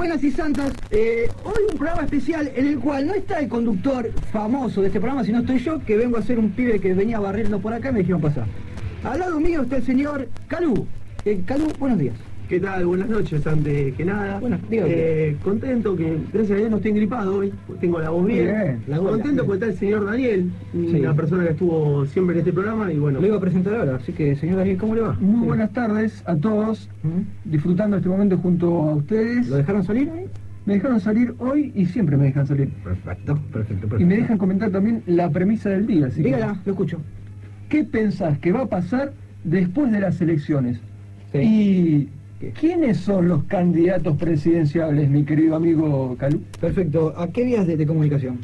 Buenas y santas, hoy un programa especial en el cual no está el conductor famoso de este programa, sino estoy yo, que vengo a ser un pibe que venía barriendo por acá y me dijeron pasar. Al lado mío está el señor Calú. Calú, buenos días. ¿Qué tal? Buenas noches, antes que nada. Bueno, contento que, gracias a Dios, no estoy gripado hoy, tengo la voz bien. Contento porque está el señor Daniel, una persona que estuvo siempre en este programa y bueno. Lo iba a presentar ahora, así que señor Daniel, ¿cómo le va? Muy buenas tardes a todos, disfrutando este momento junto a ustedes. ¿Lo dejaron salir hoy? Me dejaron salir hoy y siempre me dejan salir. Perfecto. Y me dejan comentar también la premisa del día. Así dígala, lo escucho. ¿Qué pensás que va a pasar después de las elecciones? Sí. Y... ¿quiénes son los candidatos presidenciables, mi querido amigo Calú? Perfecto. ¿A qué vías de comunicación?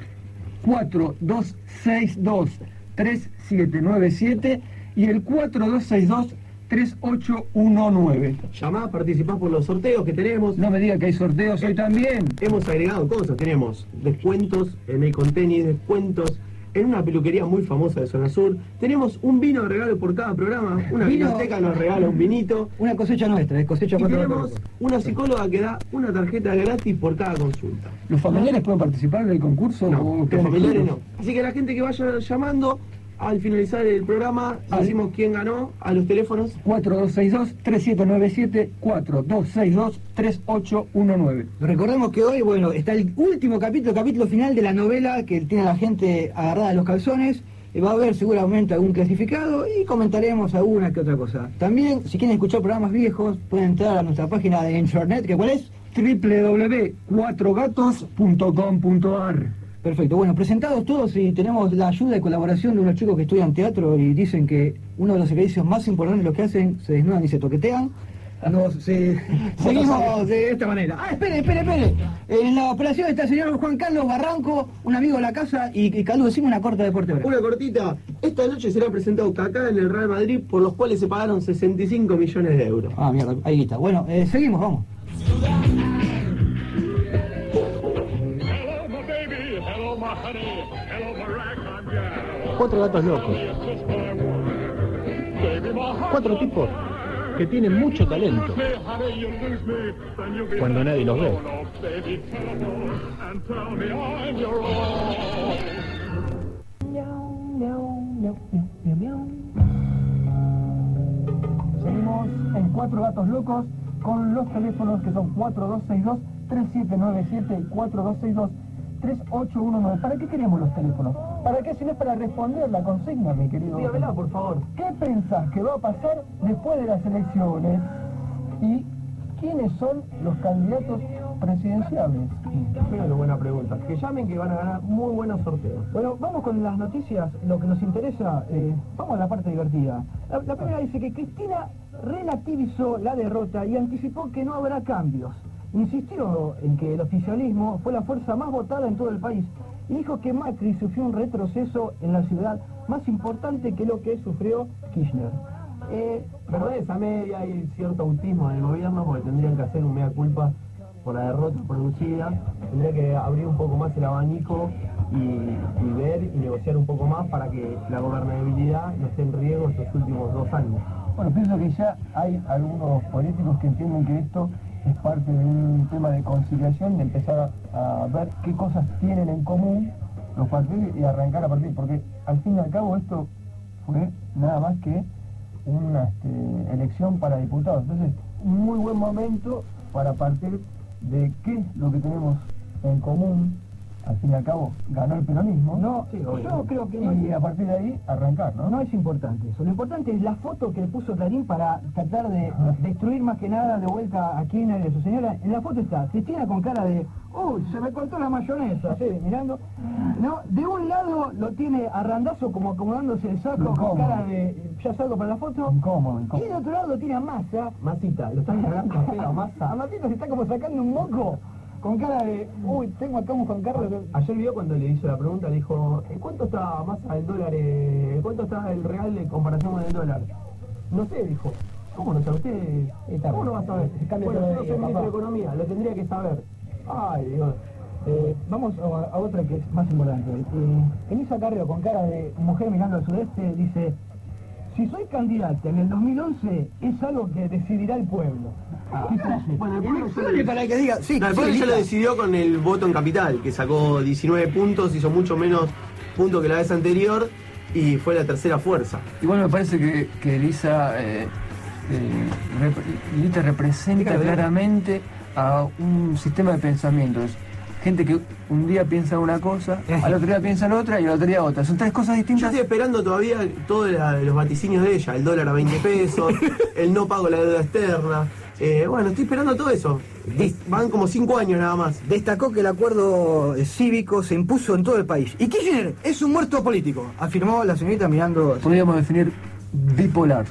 4262-3797 y el 4262-3819. Llamá, participás por los sorteos que tenemos. No me diga que hay sorteos hoy también. Hemos agregado cosas, tenemos descuentos en Icon Tenis, descuentos en una peluquería muy famosa de Zona Sur. Tenemos un vino de regalo por cada programa. Una biblioteca nos regala un vinito. Una cosecha nuestra, cosecha y 4 tenemos una psicóloga que da una tarjeta gratis por cada consulta. ¿Los familiares pueden participar del concurso? No, los familiares no. Así que la gente que vaya llamando, al finalizar el programa, decimos quién ganó a los teléfonos. 4262-3797, 4262-3819. Recordemos que hoy, bueno, está el último capítulo final de la novela que tiene a la gente agarrada a los calzones. Va a haber seguramente algún clasificado y comentaremos alguna que otra cosa. También, si quieren escuchar programas viejos, pueden entrar a nuestra página de internet, que ¿cuál es? www.cuatrogatos.com.ar. Perfecto, bueno, presentados todos y tenemos la ayuda y colaboración de unos chicos que estudian teatro y dicen que uno de los ejercicios más importantes de lo que hacen, se desnudan y se toquetean. Seguimos de esta manera. Espere. En la operación está el señor Juan Carlos Barranco, un amigo de la casa, y Calú, decime una corta deporte. Una cortita. Esta noche será presentado Kaká en el Real Madrid, por los cuales se pagaron 65 millones de euros. Ah, mierda, ahí está. Bueno, seguimos, vamos. Cuatro gatos locos. Cuatro tipos que tienen mucho talento cuando nadie los ve. Seguimos en Cuatro Gatos Locos con los teléfonos que son 4262-3797 y 4262-3819. ¿Para qué queremos los teléfonos? ¿Para qué? Si no es para responder la consigna, mi querido. Dígamela, por favor. ¿Qué pensás que va a pasar después de las elecciones? ¿Y quiénes son los candidatos presidenciables? Bueno, buena pregunta. Que llamen, que van a ganar muy buenos sorteos. Bueno, vamos con las noticias, lo que nos interesa, vamos a la parte divertida. La primera dice que Cristina relativizó la derrota y anticipó que no habrá cambios. Insistió en que el oficialismo fue la fuerza más votada en todo el país y dijo que Macri sufrió un retroceso en la ciudad más importante que lo que sufrió Kirchner. Verdad, a media hay cierto autismo en el gobierno porque tendrían que hacer un mea culpa por la derrota producida, tendría que abrir un poco más el abanico y ver y negociar un poco más para que la gobernabilidad no esté en riesgo estos últimos 2 años. Bueno, pienso que ya hay algunos políticos que entienden que esto es parte de un tema de conciliación, de empezar a ver qué cosas tienen en común los partidos y arrancar a partir, porque al fin y al cabo esto fue nada más que una elección para diputados. Entonces, un muy buen momento para partir de qué es lo que tenemos en común. Al fin y al cabo, ganó el peronismo. No, sí, yo creo que no. Y a partir de ahí, arrancar, ¿no? No es importante eso. Lo importante es la foto que le puso Clarín para tratar de destruir más que nada de vuelta a Kirchner y a su señora. En la foto está Cristina con cara de ¡uy, se me cortó la mayonesa! ¿Sí? Mirando. No, de un lado lo tiene a Randazzo como acomodándose el saco con cara de ya salgo para la foto. Incómodo. Y del otro lado lo tiene a Massa. Masita, lo están cagando a Massa. A Masita se está como sacando un moco. Con cara de, uy, tengo acá un Juan Carlos. Ayer vio cuando le hizo la pregunta, le dijo, ¿en cuánto está Massa el dólar? ¿Cuánto está el real en comparación con el dólar? No sé, dijo. ¿Cómo no sabe usted? ¿Cómo no va a saber? Bueno, yo no soy ministro de Economía, lo tendría que saber. Ay, Dios. Vamos a otra que es más importante. Elisa Carrió, con cara de mujer mirando al sudeste, dice: Si soy candidata en el 2011, es algo que decidirá el pueblo. Bueno, el pueblo Para que diga, sí, el pueblo ya lo decidió con el voto en capital, que sacó 19 puntos, hizo mucho menos puntos que la vez anterior y fue la tercera fuerza. Igual me parece que Elisa representa claramente a un sistema de pensamientos. Gente que un día piensa una cosa, al otro día piensa en otra y al otro día otra. Son tres cosas Yo distintas. estoy esperando todavía todos los vaticinios de ella, el dólar a 20 pesos, el no pago de la deuda externa. Bueno, estoy esperando todo eso. Van como 5 años nada más. Destacó que el acuerdo cívico se impuso en todo el país. Y Kirchner es un muerto político, afirmó la señorita mirando... Podríamos definir bipolar.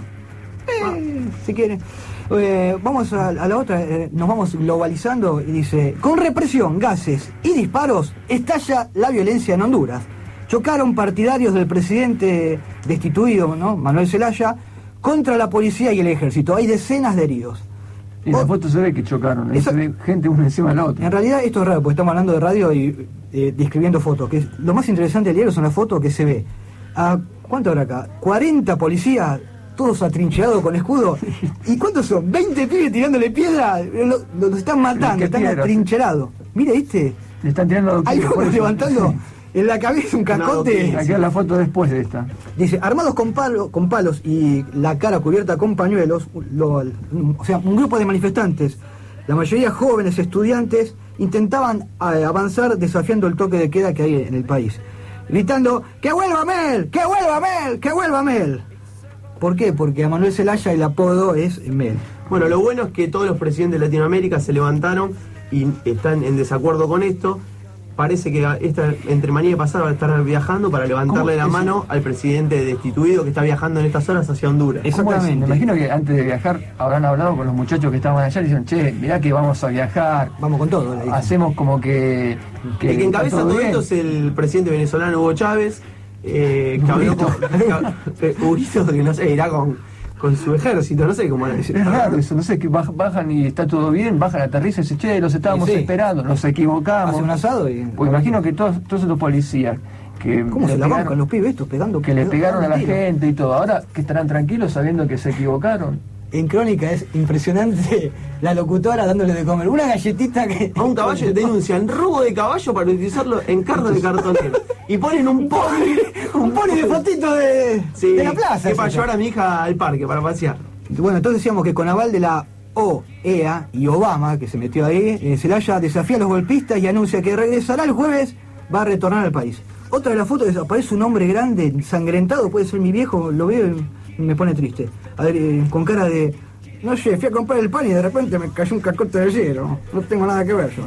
Si quiere. Vamos a la otra, nos vamos globalizando y dice, con represión, gases y disparos, estalla la violencia en Honduras. Chocaron partidarios del presidente destituido, ¿no?, Manuel Zelaya, contra la policía y el ejército. Hay decenas de heridos. Y en la foto se ve que chocaron, ahí se ve gente una encima de la otra. En realidad esto es raro, porque estamos hablando de radio y describiendo fotos. Que lo más interesante del diario es una foto que se ve a, ¿cuánto habrá acá? 40 policías, todos atrincherados con escudo. ¿Y cuántos son? 20 pibes tirándole piedra. Los están matando, están atrincherados. Mira, ¿viste? Le están tirando. Hay uno levantando en la cabeza un cascote. Aquí es la foto después de esta. Dice, armados con palos y la cara cubierta con pañuelos, o sea, un grupo de manifestantes, la mayoría jóvenes estudiantes, intentaban avanzar desafiando el toque de queda que hay en el país, gritando, ¡que vuelva Mel! ¡Que vuelva Mel! ¡Que vuelva Mel! ¿Por qué? Porque a Manuel Zelaya el apodo es Mel. Bueno, lo bueno es que todos los presidentes de Latinoamérica se levantaron y están en desacuerdo con esto. Parece que entre mañana y pasado va a estar viajando para levantarle la mano al presidente destituido que está viajando en estas horas hacia Honduras. Exactamente. Me imagino que antes de viajar habrán hablado con los muchachos que estaban allá y dicen, che, mirá que vamos a viajar. Vamos con todo. Hacemos como que el que encabeza todo esto es el presidente venezolano Hugo Chávez, que habló con Huguito, que no sé, irá con su ejército, no sé cómo era. Es raro eso, no sé, que bajan y está todo bien, bajan, aterrizan y dicen, che, los estábamos esperando, nos equivocamos. Hace un asado y... Pues imagino que todos estos policías que... ¿Cómo se la bancan los pibes estos pegando? Que le pegaron a la gente y todo, ahora que estarán tranquilos sabiendo que se equivocaron. En Crónica es impresionante la locutora dándole de comer una galletita que... A un caballo le denuncian robo de caballo para utilizarlo en carne de cartonero. Y ponen un pony de fotito de la plaza. Que para llevar a mi hija al parque, para pasear. Bueno, entonces decíamos que con aval de la OEA y Obama, que se metió ahí, Zelaya desafía a los golpistas y anuncia que regresará el jueves, va a retornar al país. Otra de las fotos aparece un hombre grande, ensangrentado, puede ser mi viejo, lo veo y me pone triste. A ver, con cara de... No sé, fui a comprar el pan y de repente me cayó un cascote de hielo. No tengo nada que ver yo.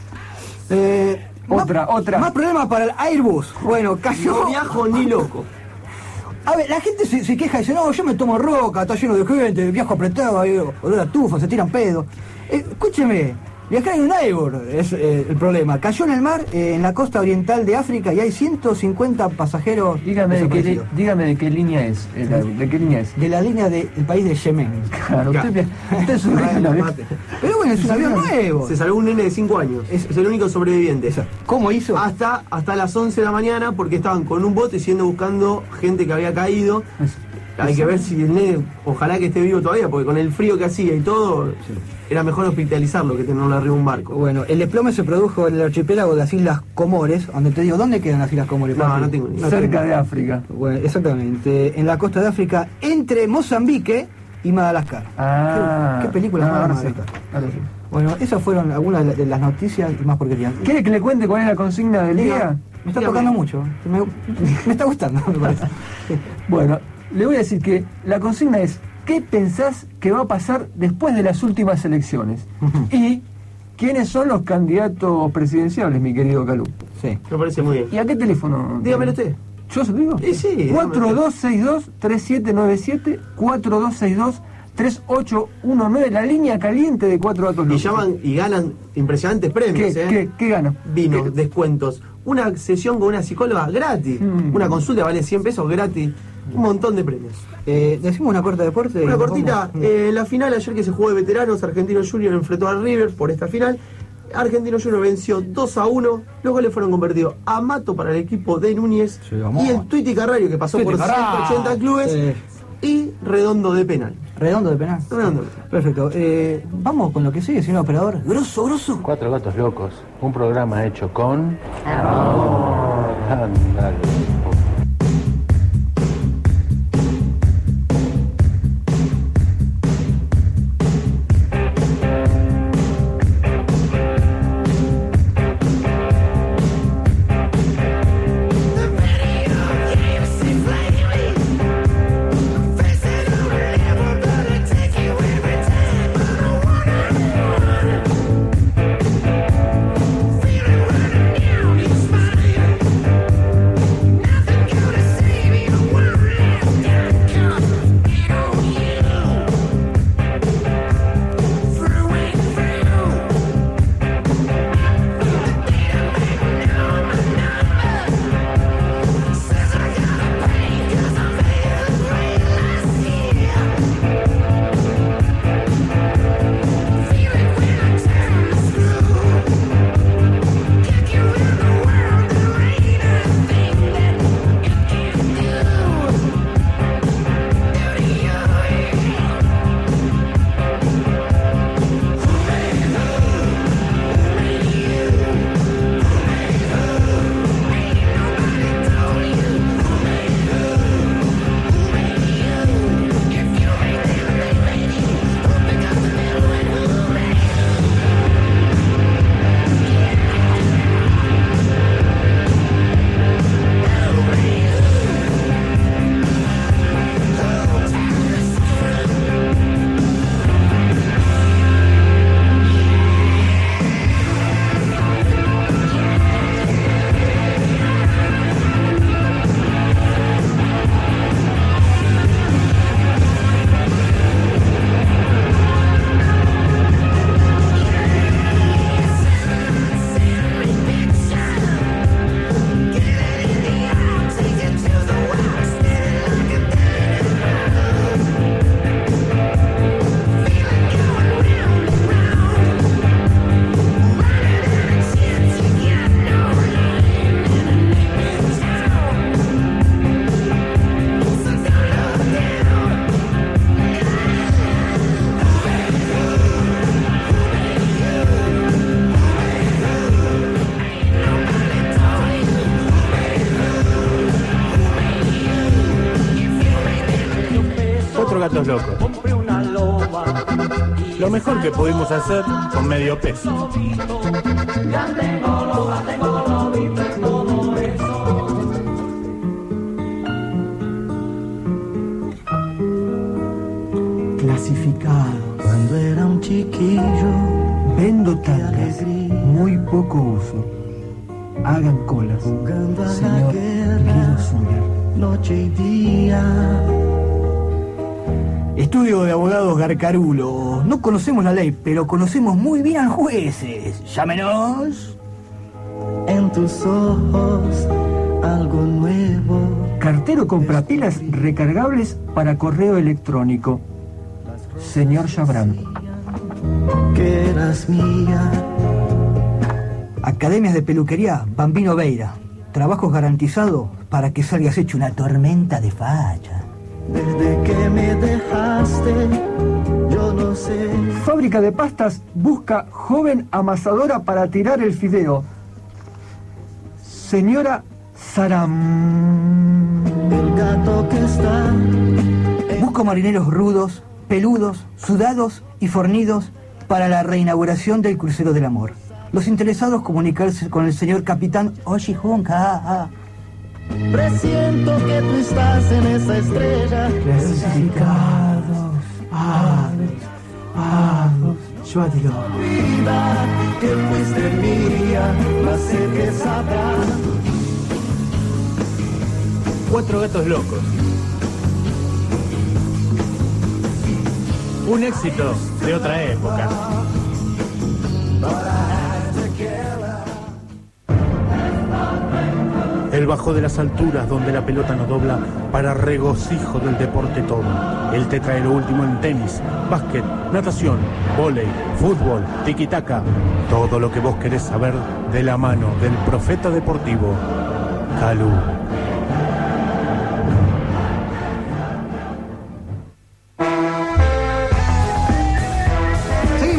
Otra. Más problemas para el Airbus. Bueno, cayó... No viajo ni loco. A ver, la gente se queja y dice, no, yo me tomo roca, está lleno de gente, viajo apretado, hay olor a tufa, se tiran pedos. Escúcheme, viajar en un Airbus es el problema. Cayó en el mar, en la costa oriental de África, y hay 150 pasajeros. Dígame de qué línea es. ¿De qué línea es? De la línea del país de Yemen. Claro, usted es un avión. Pero bueno, es un avión nuevo. Se salvó un nene de 5 años. Es el único sobreviviente. ¿Cómo hizo? Hasta las 11 de la mañana, porque estaban con un bote siguiendo buscando gente que había caído. Hay que ver si el nene, ojalá que esté vivo todavía, porque con el frío que hacía y todo, era mejor hospitalizarlo que tenerlo arriba de un barco. Bueno, el desplome se produjo en el archipiélago de las Islas Comores, donde te digo, ¿dónde quedan las Islas Comores? No tengo ni idea. Cerca de África. Bueno, exactamente, en la costa de África, entre Mozambique y Madagascar. ¿Qué película más Madagascar? Bueno, esas fueron algunas de las noticias y más porquerías. ¿Quiere que le cuente cuál es la consigna del día? Me está tocando mucho, me está gustando, me parece. Bueno, le voy a decir que la consigna es ¿qué pensás que va a pasar después de las últimas elecciones? Y ¿quiénes son los candidatos presidenciales, mi querido Calú? Sí. Me parece muy bien. ¿Y a qué teléfono? Dígamelo usted. ¿Yo se lo digo? Sí. 4262-3797, 4262-3819, la línea caliente de 4 datos locos. Y llaman y ganan impresionantes premios. ¿Qué ganan? Vinos, descuentos, una sesión con una psicóloga gratis, una consulta vale 100 pesos gratis, un montón de premios. Decimos una corta deporte. Una cortita, la final ayer que se jugó de veteranos, Argentino Junior enfrentó al River por esta final. Argentino Junior venció 2-1, los goles fueron convertidos a Mato para el equipo de Núñez y el Tuiti Carrario, que pasó por 180 clubes, y Redondo de penal. ¿Redondo de penal? Redondo. Perfecto. Vamos con lo que sigue, señor operador. Grosso. Cuatro gatos locos, un programa hecho con... Ándale. Gatos locos. Lo mejor que pudimos hacer con medio peso. Clasificados. Cuando era un chiquillo, Vendo tangas, muy poco uso. Hagan colas, jugando a la señor guerra, Guido Zuller. noche y día. Estudio de abogados Garcarulo. No conocemos la ley, pero conocemos muy bien a jueces. Llámenos. En tus ojos, algo nuevo. Cartero compra pilas recargables para correo electrónico. Señor Chabran. Que eras mía. Academias de peluquería Bambino Veira. Trabajos garantizados para que salgas hecho una tormenta de facha. Desde que me dejaste, yo no sé. Fábrica de pastas busca joven amasadora para tirar el fideo. Señora Saram. El gato que está. Busco marineros rudos, peludos, sudados y fornidos para la reinauguración del crucero del amor. Los interesados comunicarse con el señor capitán Oshihunka. Presiento que tú estás en esa estrella. Clasificados, yo adiós. Vida que fuiste mía, más sé que sabrás. Cuatro gatos locos. Un éxito de otra época. El bajo de las alturas donde la pelota no dobla para regocijo del deporte todo. Él te trae lo último en tenis, básquet, natación, vóley, fútbol, tiki-taka. Todo lo que vos querés saber de la mano del profeta deportivo, Calú.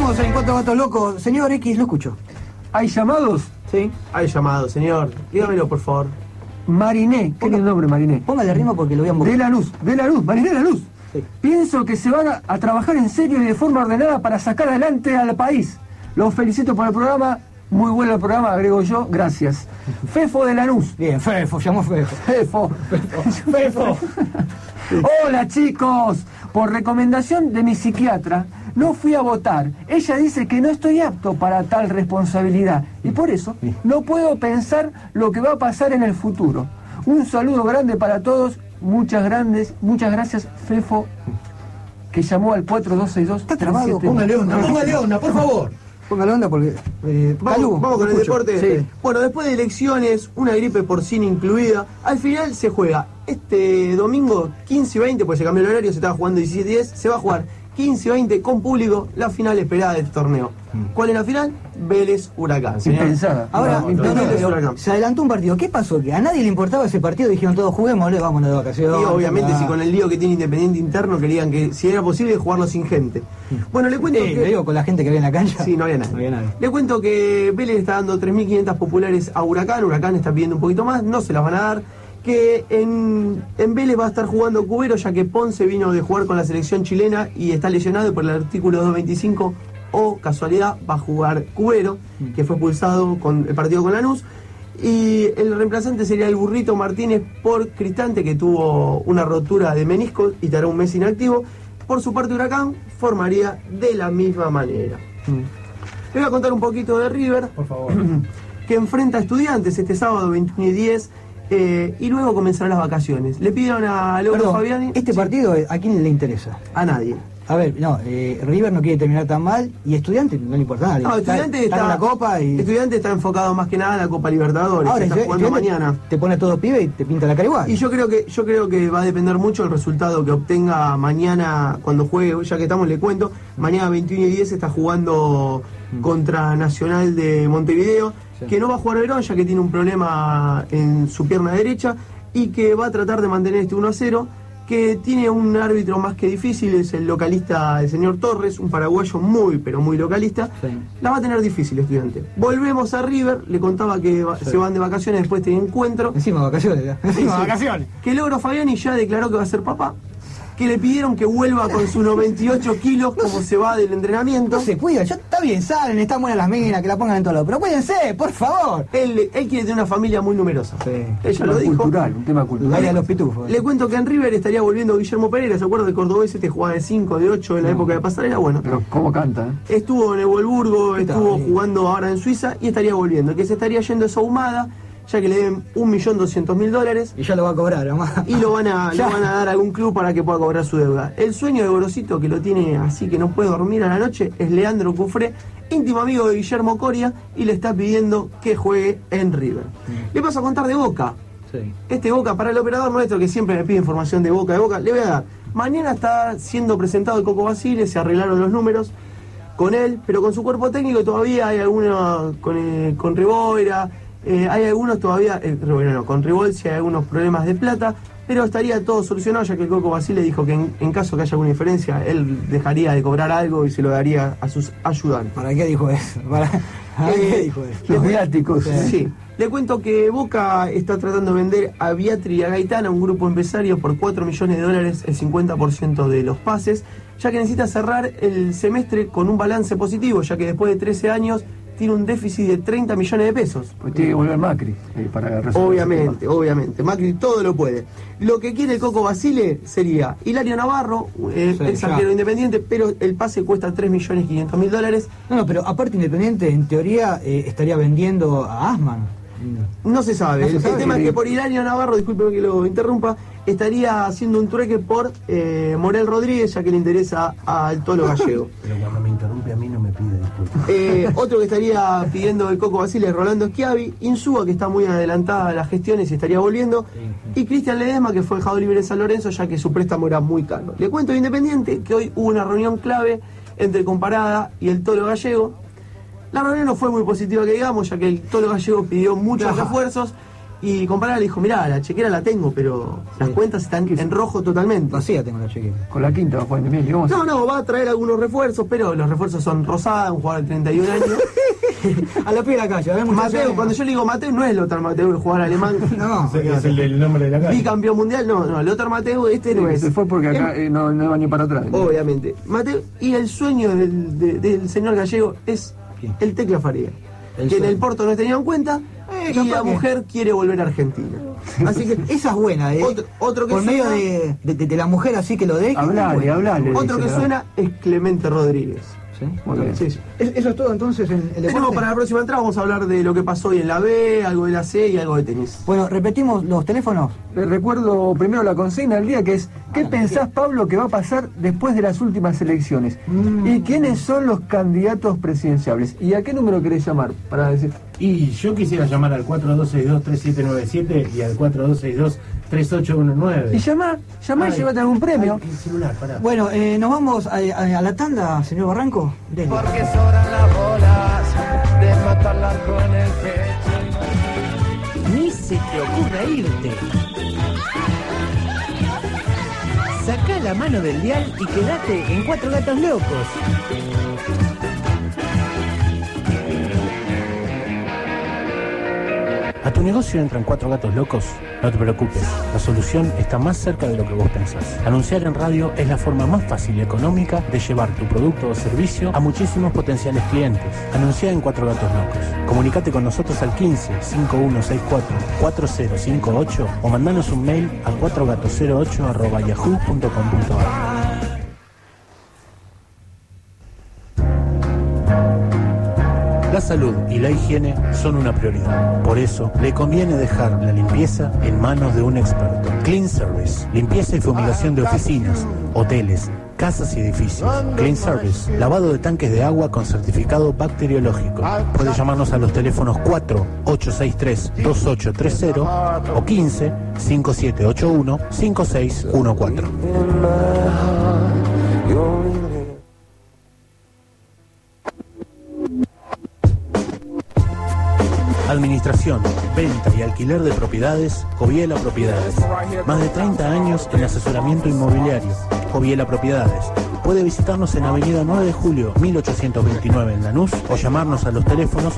Estamos en Cuatro Gatos Locos. Señor X, lo escucho. ¿Hay llamados? Sí. Hay llamado, señor. Dígamelo, por favor. Mariné, ¿qué es el nombre Mariné? Póngale ritmo porque lo voy a embocar. De la luz, Mariné de la Luz. Sí. Pienso que se van a trabajar en serio y de forma ordenada para sacar adelante al país. Los felicito por el programa. Muy bueno el programa, agrego yo. Gracias. Fefo de Lanús. Bien, Fefo, llamó Fefo. Fefo. Hola chicos, por recomendación de mi psiquiatra no fui a votar. Ella dice que no estoy apto para tal responsabilidad y por eso no puedo pensar lo que va a pasar en el futuro. Un saludo grande para todos, muchas gracias Fefo, que llamó al 4262. Está trabado, póngale onda, por favor. Póngale onda porque... Vamos con el deporte. Sí. Bueno, después de elecciones, una gripe porcina incluida, al final se juega este domingo 15 y 20, pues se cambió el horario, se estaba jugando 17 y 10, se va a jugar 15 y 20 con público, la final esperada del torneo. ¿Cuál es la final? Vélez Huracán. Impensada. Ahora, Vélez Huracán. se adelantó un partido. ¿Qué pasó? Que a nadie le importaba ese partido, dijeron todos juguémosle, vámonos de vacaciones. Y obviamente si con el lío que tiene Independiente interno querían que si era posible jugarlo sin gente. Bueno, le cuento que... Le digo con la gente que había en la cancha. Sí, no había nadie. Le cuento que Vélez está dando 3.500 populares a Huracán. Huracán está pidiendo un poquito más, no se las van a dar. Que en Vélez va a estar jugando Cubero, ya que Ponce vino de jugar con la selección chilena y está lesionado y por el artículo 225 o casualidad va a jugar Cubero, que fue expulsado con el partido con Lanús. Y el reemplazante sería el Burrito Martínez por Cristante, que tuvo una rotura de menisco y estará un mes inactivo. Por su parte Huracán formaría de la misma manera. Le voy a contar un poquito de River, Por favor. que enfrenta a Estudiantes este sábado 21 y 10. Y luego comenzarán las vacaciones. Le pidieron a Leandro Fabiani... Este partido, ¿a quién le interesa? A nadie. A ver, no, River no quiere terminar tan mal y Estudiantes no le importa nada. No, Estudiantes está en la Copa y... Estudiantes está enfocado más que nada en la Copa Libertadores. Ahora, que está jugando mañana. Te pone todo pibe y te pinta la cara igual. Y yo creo que va a depender mucho el resultado que obtenga mañana cuando juegue, ya que estamos, le cuento. Mañana 21 y 10 está jugando contra Nacional de Montevideo, que no va a jugar Verón, ya que tiene un problema en su pierna derecha, y que va a tratar de mantener este 1-0, que tiene un árbitro más que difícil, es el localista, el señor Torres, un paraguayo muy, pero muy localista. Sí. La va a tener difícil Estudiante. Volvemos a River, le contaba que se van de vacaciones después de este encuentro. Encima vacaciones ya. Encima vacaciones. Que Logro Fabiani ya declaró que va a ser papá, que le pidieron que vuelva con sus 98 kilos como se va del entrenamiento. No se cuida, ya está bien, salen, están buenas las minas, que la pongan en todos lados. Pero cuídense, por favor. Él quiere tener una familia muy numerosa. Sí. Ella lo dijo. Un tema cultural. Vaya a los pitufos. Le cuento que en River estaría volviendo Guillermo Pereira, ¿se acuerda de Cordobés? Este jugaba de 5, de 8 en la época de Pasarela. Bueno, Pero cómo canta, estuvo en el Wolfsburgo, ¿Qué tal? estuvo jugando ahora en Suiza y estaría volviendo. Que se estaría yendo esa Ahumada, ya que le deben $1.200.000 Y ya lo va a cobrar, además. y le van a dar a algún club para que pueda cobrar su deuda. El sueño de Gorosito, que lo tiene así que no puede dormir a la noche, es Leandro Cufré, íntimo amigo de Guillermo Coria, y le está pidiendo que juegue en River. Le paso a contar de Boca. Sí. Este Boca, para el operador nuestro que siempre me pide información de Boca, le voy a dar. Mañana está siendo presentado el Coco Basile, se arreglaron los números con él, pero con su cuerpo técnico todavía hay algunos con Riboira. Hay algunos todavía, con Ribolsi hay algunos problemas de plata, pero estaría todo solucionado, ya que el Coco Basile dijo que en caso que haya alguna diferencia, él dejaría de cobrar algo y se lo daría a sus ayudantes. ¿Para qué dijo eso? ¿Para qué dijo eso? Los viáticos. Sí. Le cuento que Boca está tratando de vender a Viatri y a Gaitán, a un grupo empresario, por $4 millones, el 50% de los pases, ya que necesita cerrar el semestre con un balance positivo, ya que después de 13 años tiene un déficit de 30 millones de pesos. Pues tiene que volver Macri para resolver. Obviamente. Macri todo lo puede. Lo que quiere el Coco Basile sería Hilario Navarro, ex arquero Independiente, pero el pase cuesta $3.500.000. No, pero aparte Independiente, en teoría, estaría vendiendo a Asman. No se sabe. No se sabe. El tema es que por Hilario Navarro, discúlpeme que lo interrumpa, estaría haciendo un trueque por Morel Rodríguez, ya que le interesa al Tolo Gallego. Pero cuando me interrumpe a mí no me pide disculpas. Otro que estaría pidiendo el Coco Basile es Rolando Schiavi, Insúa, que está muy adelantada a las gestiones y estaría volviendo, y Cristian Ledesma, que fue dejado libre de San Lorenzo, ya que su préstamo era muy caro. Le cuento de Independiente que hoy hubo una reunión clave entre Comparada y el Tolo Gallego. La reunión no fue muy positiva que digamos, ya que el Tolo Gallego pidió muchos refuerzos Y comparar le dijo, mirá, la chequera la tengo, pero las cuentas están en rojo totalmente. Vacía tengo la chequera. Con la quinta va a jugar bien, digamos. No, va a traer algunos refuerzos, pero los refuerzos son Rosada, un jugador de 31 años. A la pie de la calle, ¿ves? Mateo, cuando yo le digo Mateo, no es Lothar Mateo, el jugador alemán. No, Es el nombre de la calle. Bicampeón mundial, no, Lothar Mateo, este no es. Se fue porque acá no va ni para atrás. Obviamente. Mateo, y el sueño del señor Gallego es ¿Quién? el Tecla Faría. El Que en sueño. el Porto no tenía en cuenta y capaz la que- mujer quiere volver a Argentina. Así que esa es buena, ¿eh? Otro que por medio suena- de la mujer así que lo deje. Hablale. Otro que dice, suena es Clemente Rodríguez. ¿Sí? Muy bien. Sí, sí. Eso es todo entonces en el deporte. Tenemos para la próxima entrada, vamos a hablar de lo que pasó hoy en la B, algo de la C y algo de tenis. Bueno, repetimos los teléfonos. Recuerdo primero la consigna del día, que es ¿qué pensás, Pablo, que va a pasar después de las últimas elecciones? ¿Y quiénes son los candidatos presidenciables? ¿Y a qué número querés llamar? Para decir, Y yo quisiera llamar al 4262-3797 y al 4262-3819. y llamá y llévate algún premio. Ay, el celular, pará. Bueno, nos vamos a la tanda, señor Barranco. Dele. Porque sobran las bolas de matarlas con el pecho. Ni se te ocurra irte. Sacá la mano del dial y quédate en Cuatro Gatos Locos. ¿A tu negocio entran 4 gatos locos? No te preocupes, la solución está más cerca de lo que vos pensás. Anunciar en radio es la forma más fácil y económica de llevar tu producto o servicio a muchísimos potenciales clientes. Anuncia en 4 gatos locos. Comunicate con nosotros al 15-5164-4058 o mandanos un mail a 4gatos08@yahoo.com.ar. La salud y la higiene son una prioridad. Por eso, le conviene dejar la limpieza en manos de un experto. Clean Service, limpieza y fumigación de oficinas, hoteles, casas y edificios. Clean Service, lavado de tanques de agua con certificado bacteriológico. Puede llamarnos a los teléfonos 4-863-2830 o 15-5781-5614. Administración, venta y alquiler de propiedades, Coviela Propiedades. Más de 30 años en asesoramiento inmobiliario, Coviela Propiedades. Puede visitarnos en Avenida 9 de Julio, 1829 en Lanús o llamarnos a los teléfonos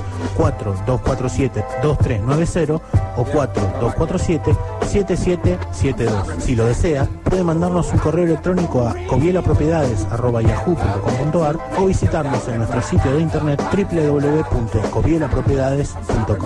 4247-2390 o 4247-7772. Si lo desea, puede mandarnos un correo electrónico a covielapropiedades@yahoo.com.ar o visitarnos en nuestro sitio de internet www.covielapropiedades.com.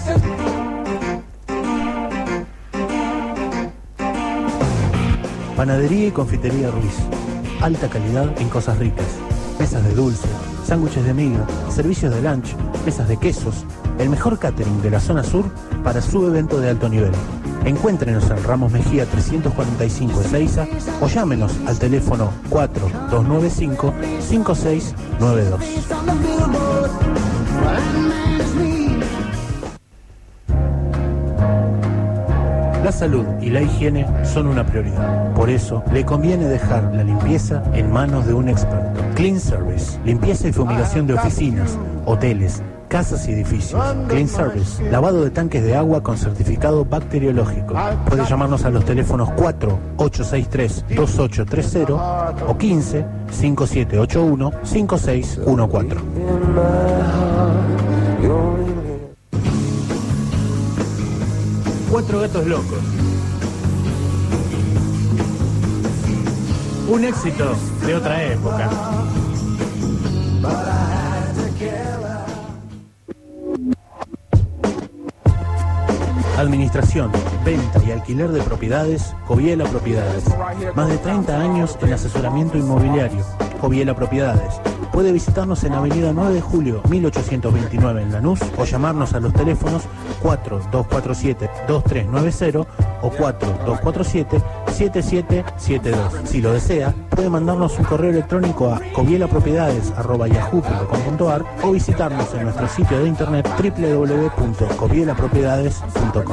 Panadería y confitería Ruiz. Alta calidad en cosas ricas. Mesas de dulce, sándwiches de miga, servicios de lunch, mesas de quesos. El mejor catering de la zona sur para su evento de alto nivel. Encuéntrenos en Ramos Mejía 345 Ezeiza o llámenos al teléfono 4295-5692. La salud y la higiene son una prioridad. Por eso, le conviene dejar la limpieza en manos de un experto. Clean Service, limpieza y fumigación de oficinas, hoteles, casas y edificios. Clean Service, lavado de tanques de agua con certificado bacteriológico. Puede llamarnos a los teléfonos 4-863-2830 o 15-5781-5614. Cuatro Gatos Locos. Un éxito de otra época. Administración, venta y alquiler de propiedades, Coviela Propiedades. Más de 30 años en asesoramiento inmobiliario, Coviela Propiedades. Puede visitarnos en Avenida 9 de Julio, 1829 en Lanús o llamarnos a los teléfonos 4247-2390 o 4247-7772. Si lo desea, puede mandarnos un correo electrónico a covielapropiedades@yahoo.com.ar o visitarnos en nuestro sitio de internet www.covielapropiedades.com.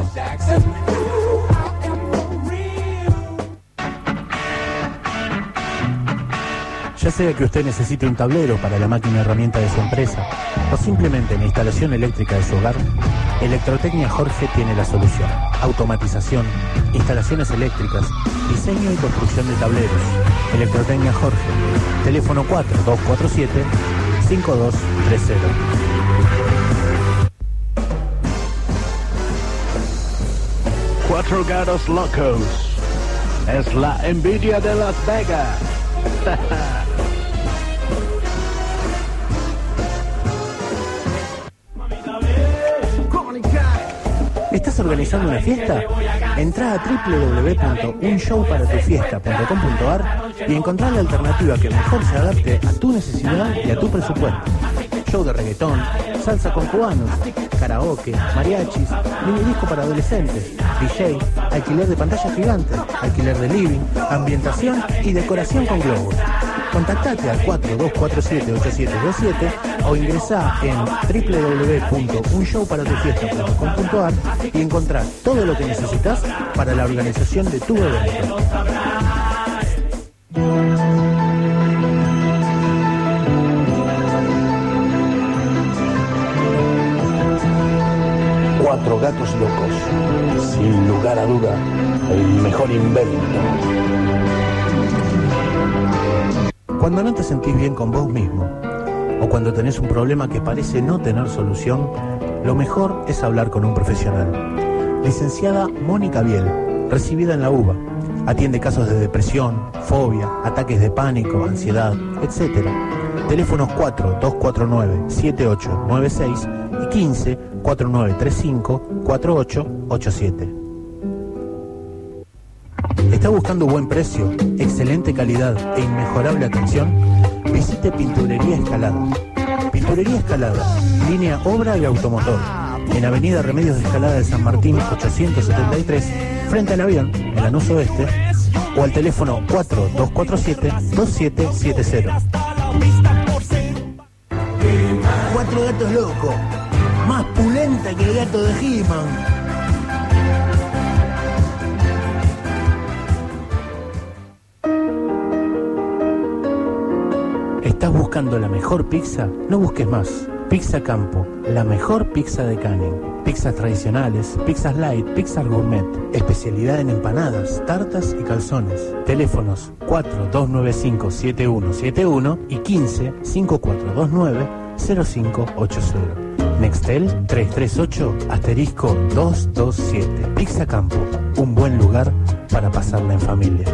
Ya sea que usted necesite un tablero para la máquina herramienta de su empresa o simplemente la instalación eléctrica de su hogar, Electrotecnia Jorge tiene la solución. Automatización, instalaciones eléctricas, diseño y construcción de tableros. Electrotecnia Jorge, teléfono 4247-5230. Cuatro Gatos Locos es la envidia de Las Vegas. ¿Estás organizando una fiesta? Entrá a www.unshowparatufiesta.com.ar y encontrá la alternativa que mejor se adapte a tu necesidad y a tu presupuesto. Show de reggaetón, salsa con cubanos, karaoke, mariachis, mini disco para adolescentes, DJ, alquiler de pantallas gigantes, alquiler de living, ambientación y decoración con globos. Contactate al 4247-8727 o ingresá en www.unshowparatufiesta.com.ar y encontrá todo lo que necesitas para la organización de tu evento. Cuatro Gatos Locos, sin lugar a duda, el mejor invento. Cuando no te sentís bien con vos mismo, o cuando tenés un problema que parece no tener solución, lo mejor es hablar con un profesional. Licenciada Mónica Biel, recibida en la UBA, atiende casos de depresión, fobia, ataques de pánico, ansiedad, etc. Teléfonos 4-249-7896 y 15-4935-4887. ¿Está buscando buen precio, excelente calidad e inmejorable atención? Visite Pinturería Escalada. Pinturería Escalada, línea obra y automotor, en Avenida Remedios de Escalada de San Martín 873, frente al avión, en Lanús Oeste, o al teléfono 4247-2770. Cuatro Gatos Locos, más pulenta que el gato de He-Man. ¿Estás buscando la mejor pizza? No busques más. Pizza Campo, la mejor pizza de Canning. Pizzas tradicionales, pizzas light, pizzas gourmet. Especialidad en empanadas, tartas y calzones. Teléfonos 4295-7171 y 15-5429-0580. Nextel 338-227. Pizza Campo, un buen lugar para pasarla en familia.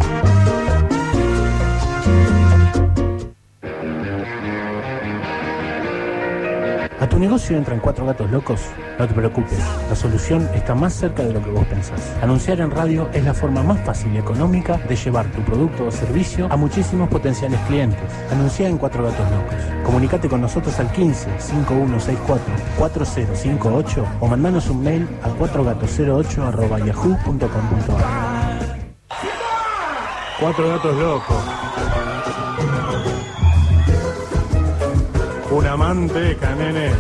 ¿A tu negocio entran Cuatro Gatos Locos? No te preocupes, la solución está más cerca de lo que vos pensás. Anunciar en radio es la forma más fácil y económica de llevar tu producto o servicio a muchísimos potenciales clientes. Anuncia en Cuatro Gatos Locos. Comunicate con nosotros al 15-5164-4058 o mandanos un mail a 4gatos08@yahoo.com.ar. Cuatro Gatos Locos. Una manteca, nene.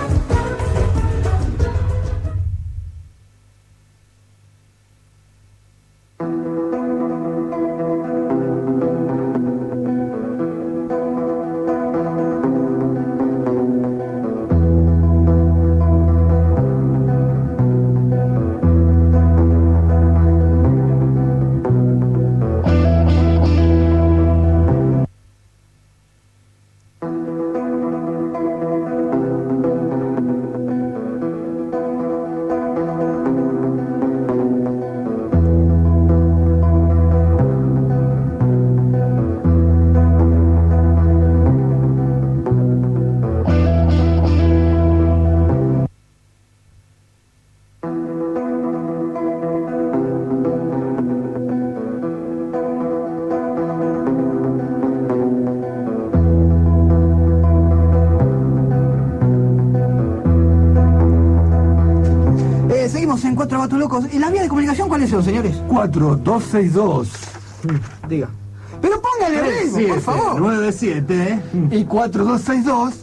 En Cuatro Gatos Locos. ¿Y la vía de comunicación cuáles son, señores? 4262. Diga. Pero ponga Póngale ritmo, por favor. 97 Y 4262.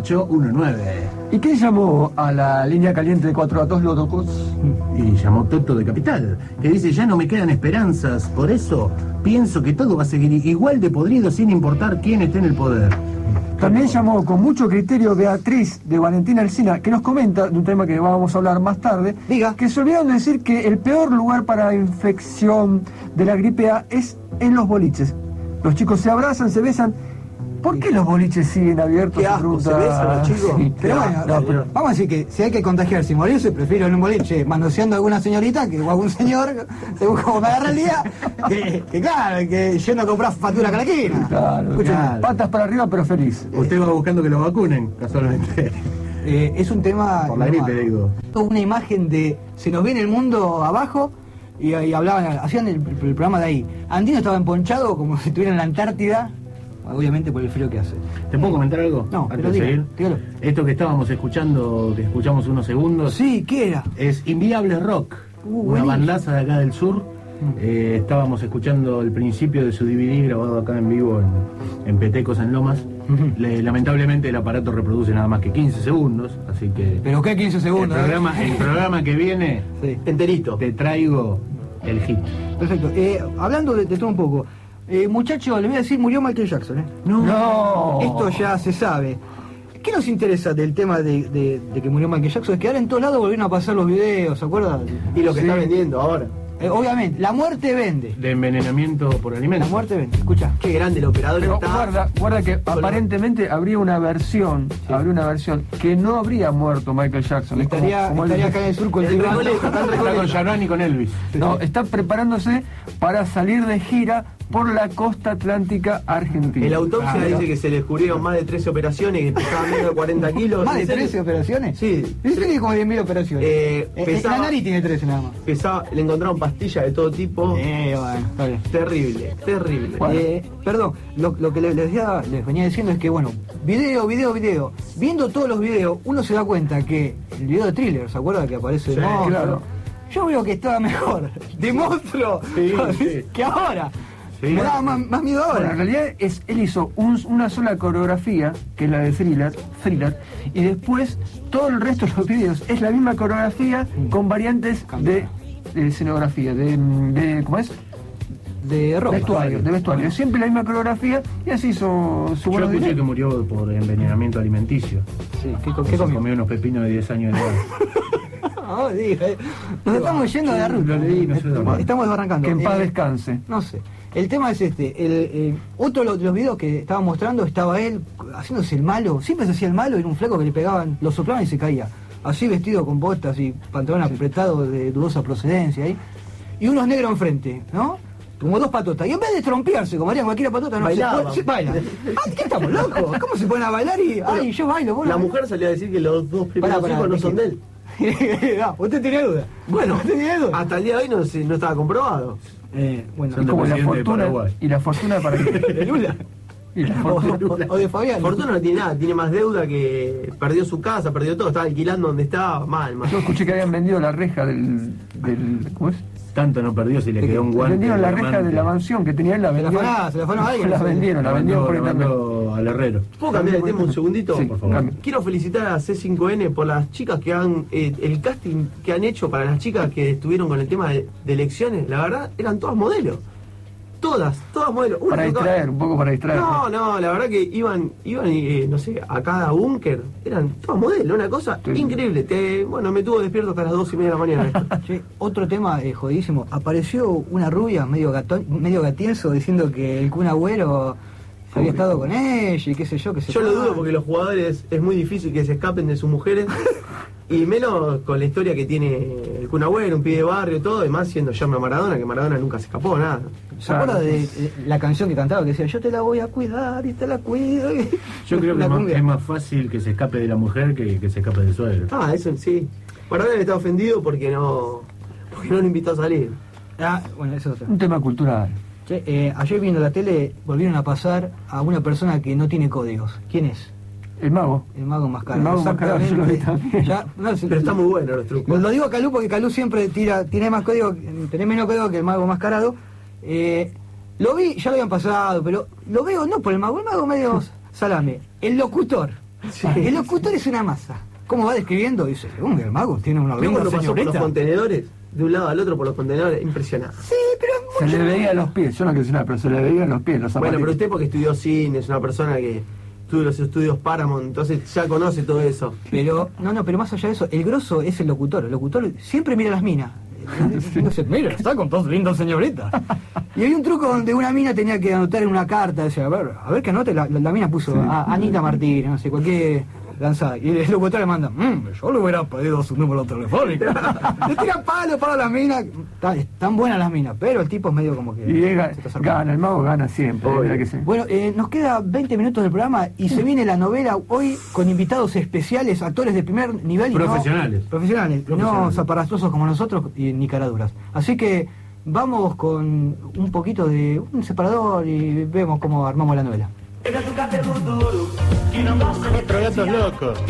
3819. ¿Y quién llamó a la línea caliente de 4 gatos locos? Y llamó Toto de Capital, que dice: ya no me quedan esperanzas, por eso pienso que todo va a seguir igual de podrido sin importar quién esté en el poder. También llamó con mucho criterio Beatriz de Valentina Alsina, que nos comenta de un tema que vamos a hablar más tarde. Diga. Que se olvidaron de decir que el peor lugar para la infección de la gripe A es en los boliches. Los chicos se abrazan, se besan. ¿Por qué los boliches siguen abiertos? Qué asco, se besan los chicos. Sí, Pero bueno, vamos a decir que si hay que contagiarse y morirse, prefiero en un boliche manoseando a alguna señorita o a algún señor, según como me agarra el día, que claro, que yendo a comprar factura calaquina. Claro, Escúchame, patas para arriba pero feliz. Usted va buscando que lo vacunen, casualmente. es un tema... Por la gripe, digo. Una imagen de se nos viene el mundo abajo y hablaban, hacían el programa de ahí. Andino estaba emponchado como si estuviera en la Antártida, obviamente por el frío que hace. ¿Te puedo comentar algo? No, antes pero de seguir? dígalo. Esto que estábamos escuchando, que escuchamos unos segundos, Sí, ¿qué era? es Inviable Rock, una buenísimo. bandaza de acá del sur. Estábamos escuchando el principio de su DVD grabado acá en vivo en Petecos, en Lomas. Lamentablemente el aparato reproduce nada más que 15 segundos, así que ¿Pero qué 15 segundos? el programa que viene, Sí. Enterito. te traigo el hit. Perfecto. Hablando de todo un poco, muchachos, les voy a decir, murió Michael Jackson, ¿eh? No. Esto ya se sabe. ¿Qué nos interesa del tema de que murió Michael Jackson? Es que ahora en todos lados volvieron a pasar los videos, ¿se acuerdan? Y lo que Sí. está vendiendo ahora. Obviamente, la muerte vende. De envenenamiento por La alimentos. muerte vende. Escucha. Qué grande el operador Pero está. guarda que aparentemente habría una versión que no habría muerto Michael Jackson. Es Estaría como él acá dice. en el sur con El Recoleta, está en Está con Sharon y con Elvis. No, está preparándose para salir de gira por la costa atlántica argentina. El autopsia Claro. dice que se le descubrieron más de 13 operaciones, que pesaban menos de 40 kilos. ¿Más de ¿En serio? 13 operaciones? Sí. Dice que como 10.000 operaciones. Pesaba- La nariz tiene 13 nada más. Le encontraron pastillas de todo tipo. Bueno, está bien. Terrible, terrible. Perdón, lo que les venía diciendo es que, bueno, video. Viendo todos los videos, uno se da cuenta que el video de Thriller, ¿se acuerda que aparece el Sí, monstruo? claro. Yo veo que estaba mejor de monstruo Sí. que ahora. Sí. Me daba más miedo Bueno, ahora. en realidad él hizo una sola coreografía, que es la de Thriller, y después todo el resto de los videos es la misma coreografía con variantes de escenografía, ¿cómo es? De ropa. De vestuario. Siempre la misma coreografía y así hizo su Yo buenos escuché que videos. murió por envenenamiento alimenticio. Sí, ¿qué Se comió? comió unos pepinos de 10 años de edad. Nos estamos yendo de la ruta. Lo leí, no sé dónde. Estamos desbarrancando. Que en paz descanse. No sé. El tema es este. Otro de los videos que estaba mostrando estaba él haciéndose el malo. Siempre se hacía el malo, era un flaco que le pegaban, lo soplaban y se caía. Así vestido con botas y pantalón apretado de dudosa procedencia ahí. Y unos negros enfrente, ¿no? Como dos patotas. Y en vez de trompearse, como harían cualquier patota, no Bailaban. se baila. Ah, ¿qué estamos locos? ¿Cómo se ponen a bailar y. Ay, yo bailo, vos no? La mujer salió a decir que los dos primeros Pará, hijos no son de él. No, usted tiene duda. Bueno, ¿Usted tiene duda? hasta el día de hoy no estaba comprobado. Bueno, Son de Como la presidente de fortuna Paraguay. y la fortuna para de Lula. y la fortuna. O de Fabián. Fortuna no tiene nada, tiene más deuda que perdió su casa, perdió todo, estaba alquilando donde estaba, mal. Yo escuché que habían vendido la reja del ¿cómo es? Tanto no perdió si le quedó un guante. Vendieron la reja diamante. de la mansión que tenía él, la Se la vendieron. afanó a alguien. La vendieron por La internet. mandó al herrero. ¿Puedo cambiar de tema un segundito? Sí, por favor. cambia. Quiero felicitar a C5N por las chicas que han, el casting que han hecho para las chicas que estuvieron con el tema de elecciones, la verdad, eran todas modelos. Todas modelos. Una Para tocaba- distraer, un poco para distraer. No, la verdad que iban no sé, a cada búnker, eran todas modelos, una cosa Sí. increíble. Me tuvo despierto hasta las 2:30 de la mañana. esto. Che, otro tema jodidísimo. Apareció una rubia medio gatienzo diciendo que el Kun Agüero había estado con ella y qué sé yo, qué sé Yo lo dudo porque los jugadores es muy difícil que se escapen de sus mujeres. Y menos con la historia que tiene el Kun Agüero, un pibe de barrio y todo, y más siendo llama Maradona, que Maradona nunca se escapó, nada. ¿Se acuerda de la canción que cantaba que decía yo te la voy a cuidar y te la cuido? Yo creo que La cumbia. es más fácil que se escape de la mujer que se escape del suegro. Ah, eso sí. Maradona está ofendido porque no lo invitó a salir. Ah, bueno, eso es otra. Un tema cultural. Che, ayer viendo la tele volvieron a pasar a una persona que no tiene códigos. ¿Quién es? El mago. El mago enmascarado. El mago enmascarado, yo lo vi también. Ya, no, Pero está muy bueno los trucos. Lo digo a Calú porque Calú siempre tiene más código, tiene menos código que el mago enmascarado. Lo vi, ya lo habían pasado, pero lo veo no por el mago medio salame. El locutor. Sí. El locutor es una masa. ¿Cómo va describiendo? Dice, el mago tiene una linda Cuando pasó por los señorita. contenedores, de un lado al otro por los contenedores, impresionante. Sí, pero Se le veía los pies, yo no quiero decir nada, pero se le veían los pies, los Bueno, zapatitos. pero usted porque estudió cine, es una persona que estudió los estudios Paramount, entonces ya conoce todo eso. Pero, pero más allá de eso, el grosso es el locutor. El locutor siempre mira las minas. Dice, mira, está con dos lindas señoritas. Y hay un truco donde una mina tenía que anotar en una carta, decía, a ver que anote, la mina puso a Anita Martínez, no sé, cualquier lanzada. Y el locutor le manda, yo le hubiera pedido su número telefónico. Le tira palo para las minas. Están buenas las minas, pero el tipo es medio como que... Y gana, el mago gana siempre. Obvio. Mira que sí. Bueno, nos queda 20 minutos del programa y se viene la novela hoy con invitados especiales, actores de primer nivel. Profesionales. Profesionales, no zaparrastosos como nosotros y ni caraduras. Así que vamos con un poquito de un separador y vemos cómo armamos la novela. Cuatro gatos locos.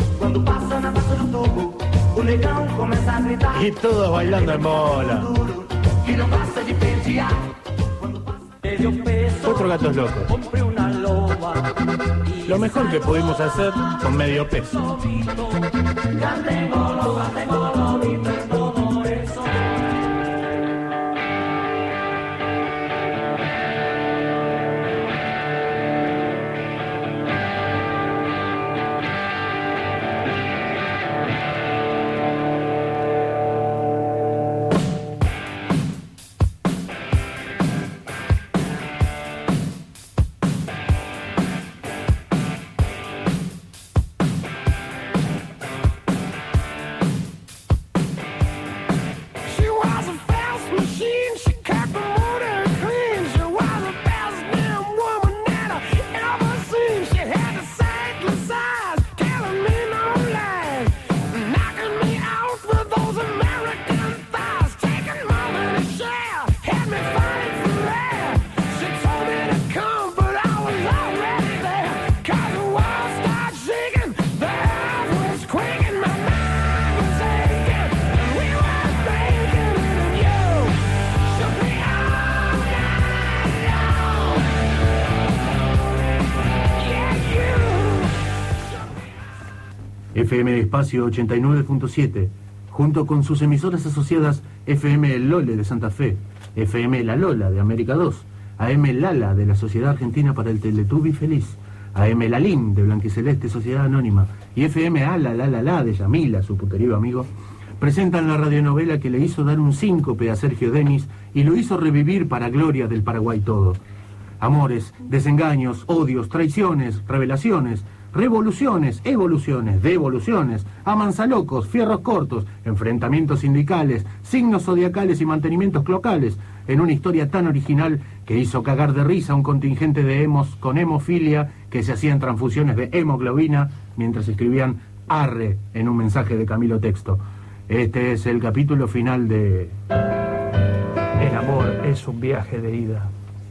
Y todos bailando en bola. Cuatro gatos locos. Lo mejor que pudimos hacer con medio peso. FM Espacio 89.7, junto con sus emisoras asociadas FM El Lole de Santa Fe, FM La Lola de América 2, AM Lala de la Sociedad Argentina para el Teletubi Feliz, AM Lalín de Blanquiceleste Sociedad Anónima y FM Ala La La La de Yamila, su puterío amigo, presentan la radionovela que le hizo dar un síncope a Sergio Denis y lo hizo revivir para gloria del Paraguay todo. Amores, desengaños, odios, traiciones, revelaciones, revoluciones, evoluciones, devoluciones, amansalocos, fierros cortos, enfrentamientos sindicales, signos zodiacales y mantenimientos locales, en una historia tan original que hizo cagar de risa a un contingente de emos con hemofilia que se hacían transfusiones de hemoglobina mientras escribían arre en un mensaje de Camilo Texto. Este es el capítulo final de... El amor es un viaje de ida.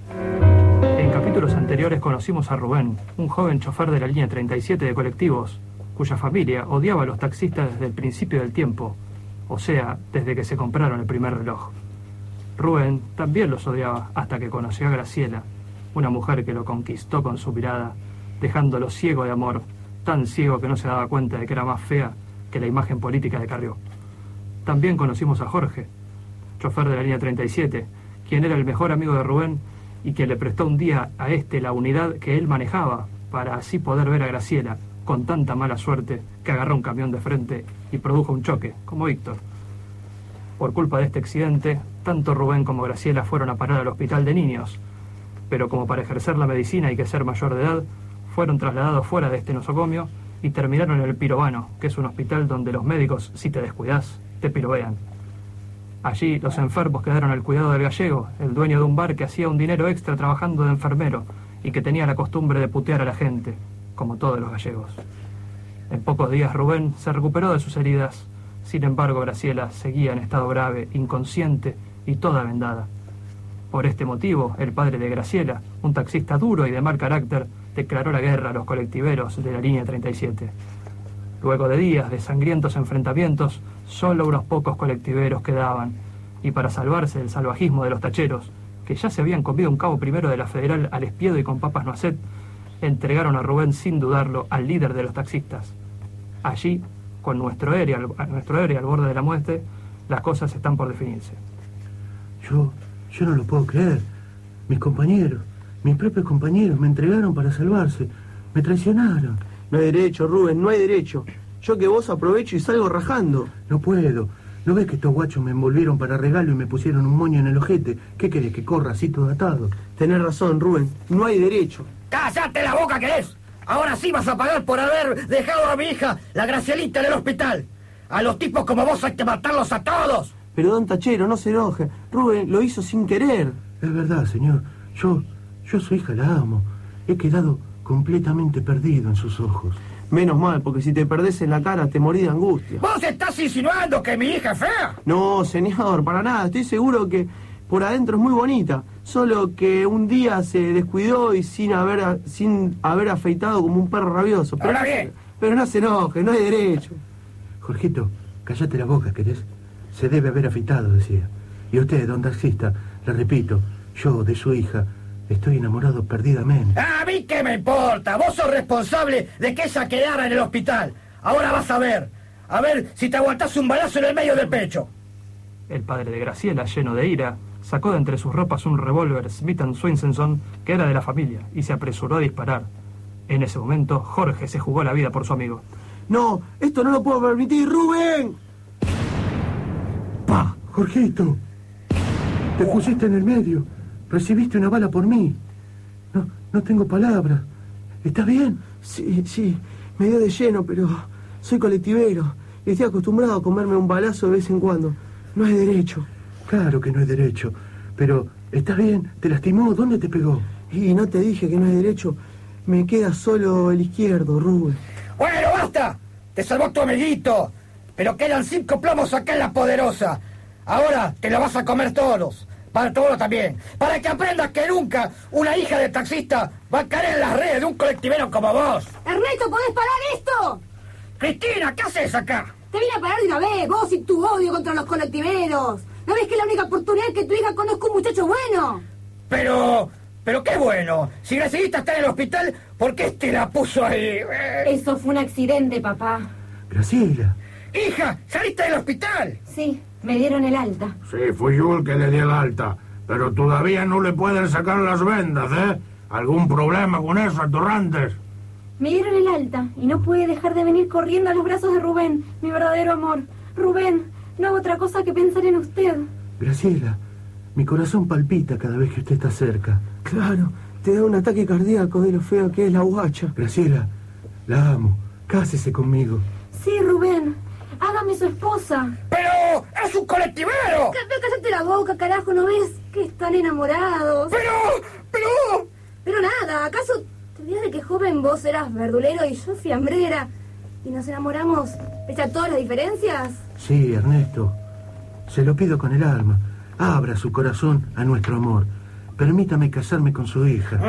En capítulos anteriores conocimos a Rubén, un joven chofer de la línea 37 de colectivos, cuya familia odiaba a los taxistas desde el principio del tiempo, o sea, desde que se compraron el primer reloj. Rubén también los odiaba hasta que conoció a Graciela, una mujer que lo conquistó con su mirada, dejándolo ciego de amor, tan ciego que no se daba cuenta de que era más fea que la imagen política de Carrió. También conocimos a Jorge, chofer de la línea 37, quien era el mejor amigo de Rubén y que le prestó un día a este la unidad que él manejaba para así poder ver a Graciela, con tanta mala suerte que agarró un camión de frente y produjo un choque, como Víctor. Por culpa de este accidente, tanto Rubén como Graciela fueron a parar al hospital de niños, pero como para ejercer la medicina hay que ser mayor de edad, fueron trasladados fuera de este nosocomio y terminaron en el Pirovano, que es un hospital donde los médicos, si te descuidas, te pirovean. Allí los enfermos quedaron al cuidado del gallego, el dueño de un bar que hacía un dinero extra trabajando de enfermero y que tenía la costumbre de putear a la gente, como todos los gallegos. En pocos días Rubén se recuperó de sus heridas, sin embargo Graciela seguía en estado grave, inconsciente y toda vendada. Por este motivo, el padre de Graciela, un taxista duro y de mal carácter, declaró la guerra a los colectiveros de la línea 37. Luego de días de sangrientos enfrentamientos, solo unos pocos colectiveros quedaban, y para salvarse del salvajismo de los tacheros, que ya se habían comido un cabo primero de la Federal al espiedo y con papas noisette, entregaron a Rubén sin dudarlo al líder de los taxistas. Allí, con nuestro héroe al borde de la muerte, las cosas están por definirse. Yo no lo puedo creer. Mis compañeros, mis propios compañeros me entregaron para salvarse. Me traicionaron. No hay derecho, Rubén, no hay derecho. Yo que vos aprovecho y salgo rajando. No puedo. ¿No ves que estos guachos me envolvieron para regalo y me pusieron un moño en el ojete? ¿Qué querés, que corra así todo atado? Tenés razón, Rubén, no hay derecho. ¡Cállate la boca, querés! Ahora sí vas a pagar por haber dejado a mi hija, la Gracielita, en el hospital. A los tipos como vos hay que matarlos a todos. Pero don Tachero, no se enoje. Rubén lo hizo sin querer. Es verdad, señor. Yo a su hija la amo. He quedado completamente perdido en sus ojos. Menos mal, porque si te perdés en la cara te morí de angustia. ¿Vos estás insinuando que mi hija es fea? No, señor, para nada. Estoy seguro que por adentro es muy bonita. Solo que un día se descuidó y sin haber afeitado como un perro rabioso. Ahora bien. Pero no se enoje, no hay derecho. Jorgito, cállate la boca, ¿querés? Se debe haber afeitado, decía. Y usted, don taxista, le repito, yo de su hija estoy enamorado perdidamente. ¿A mí qué me importa? Vos sos responsable de que ella quedara en el hospital. Ahora vas a ver si te aguantás un balazo en el medio del pecho. El padre de Graciela, lleno de ira, sacó de entre sus ropas un revólver Smith & Wesson que era de la familia y se apresuró a disparar. En ese momento, Jorge se jugó la vida por su amigo. No, esto no lo puedo permitir, Rubén. ¡Pah! Jorgito, te pusiste en el medio. Recibiste una bala por mí. No tengo palabras. ¿Estás bien? Sí, me dio de lleno, pero soy colectivero y estoy acostumbrado a comerme un balazo de vez en cuando. No es derecho. Claro que no es derecho. Pero, ¿estás bien? ¿Te lastimó? ¿Dónde te pegó? Y no te dije que no es derecho. Me queda solo el izquierdo, Rubén. Bueno, basta. Te salvó tu amiguito. Pero quedan 5 plomos acá en la Poderosa. Ahora te lo vas a comer todos. Para todo también. Para que aprendas que nunca una hija de taxista va a caer en las redes de un colectivero como vos. Ernesto, ¿podés parar esto? Cristina, ¿qué haces acá? Te vine a parar de una vez, vos y tu odio contra los colectiveros. ¿No ves que es la única oportunidad que tu hija conozca un muchacho bueno? Pero qué bueno. Si Gracielita está en el hospital, ¿por qué la puso ahí? Eso fue un accidente, papá. Graciela. Hija, ¿saliste del hospital? Sí, me dieron el alta. Sí, fui yo el que le di el alta. Pero todavía no le pueden sacar las vendas, ¿eh? ¿Algún problema con eso, atorrantes? Me dieron el alta y no pude dejar de venir corriendo a los brazos de Rubén, mi verdadero amor. Rubén, no hago otra cosa que pensar en usted. Graciela, mi corazón palpita cada vez que usted está cerca. Claro, te da un ataque cardíaco de lo feo que es la guacha. Graciela, la amo. Cásese conmigo. Sí, Rubén. Hágame su esposa. ¡Pero es un colectivero! Cállate la boca, carajo, ¿no ves que están enamorados? Pero nada, ¿acaso te olvidas de que joven vos eras verdulero y yo fiambrera? ¿Y nos enamoramos pese a todas las diferencias? Sí, Ernesto. Se lo pido con el alma. Abra su corazón a nuestro amor. Permítame casarme con su hija.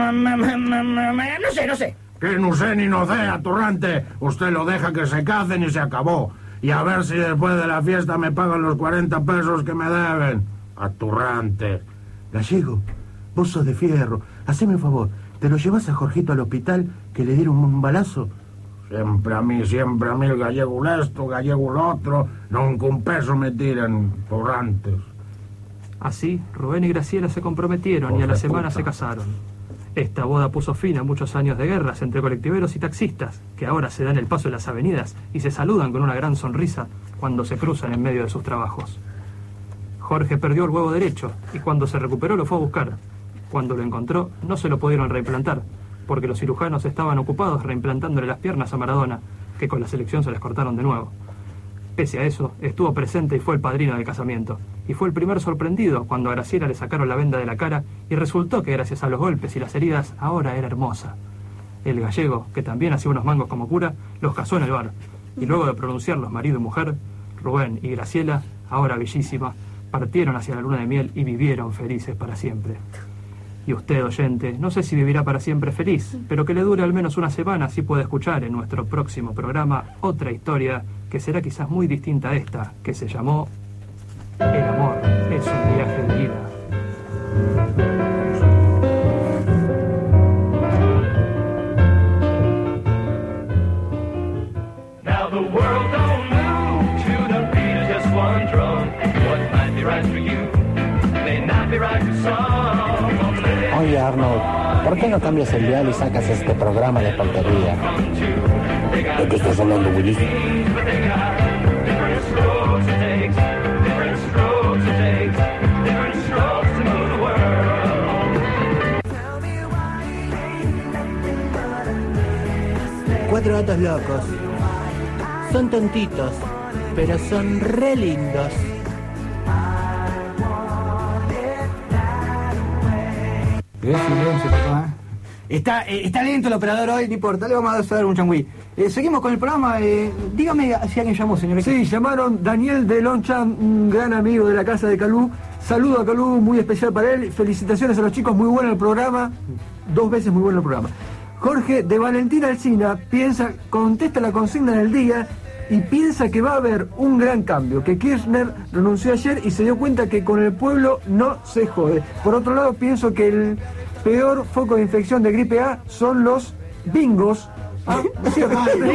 No sé. Que no sé ni no sé, atorrante. Usted lo deja que se casen y se acabó. Y a ver si después de la fiesta me pagan los 40 pesos que me deben. Atorrante. Gallego, vos sos de fierro. Haceme un favor. ¿Te lo llevas a Jorgito al hospital que le dieron un balazo? Siempre a mí el gallego esto, gallego lo otro. Nunca un peso me tiran, torrantes. Así, Rubén y Graciela se comprometieron y a la semana se casaron. Esta boda puso fin a muchos años de guerras entre colectiveros y taxistas, que ahora se dan el paso en las avenidas y se saludan con una gran sonrisa cuando se cruzan en medio de sus trabajos. Jorge perdió el huevo derecho y cuando se recuperó lo fue a buscar. Cuando lo encontró, no se lo pudieron reimplantar, porque los cirujanos estaban ocupados reimplantándole las piernas a Maradona, que con la selección se les cortaron de nuevo. Pese a eso, estuvo presente y fue el padrino del casamiento. Y fue el primer sorprendido cuando a Graciela le sacaron la venda de la cara y resultó que gracias a los golpes y las heridas ahora era hermosa. El gallego, que también hacía unos mangos como cura, los casó en el bar. Y luego de pronunciarlos marido y mujer, Rubén y Graciela, ahora bellísima, partieron hacia la luna de miel y vivieron felices para siempre. Y usted, oyente, no sé si vivirá para siempre feliz, pero que le dure al menos una semana, así puede escuchar en nuestro próximo programa otra historia que será quizás muy distinta a esta, que se llamó El amor es un viaje de ida. Oye, Arnold, ¿por qué no cambias el dial y sacas este programa de portería? ¿De qué estás hablando, Willy? Cuatro gatos locos. Son tontitos, pero son re lindos. Está lento el operador hoy, no importa, le vamos a dar un changüí. Seguimos con el programa. Dígame si alguien llamó, señor. Sí, llamaron Daniel de Longchamp, un gran amigo de la casa de Calú. Saludo a Calú, muy especial para él. Felicitaciones a los chicos, muy bueno el programa. 2 veces muy bueno el programa. Jorge de Valentina Alsina contesta la consigna del día y piensa que va a haber un gran cambio, que Kirchner renunció ayer y se dio cuenta que con el pueblo no se jode. Por otro lado, pienso que el peor foco de infección de gripe A son los bingos. Ah, es cierto.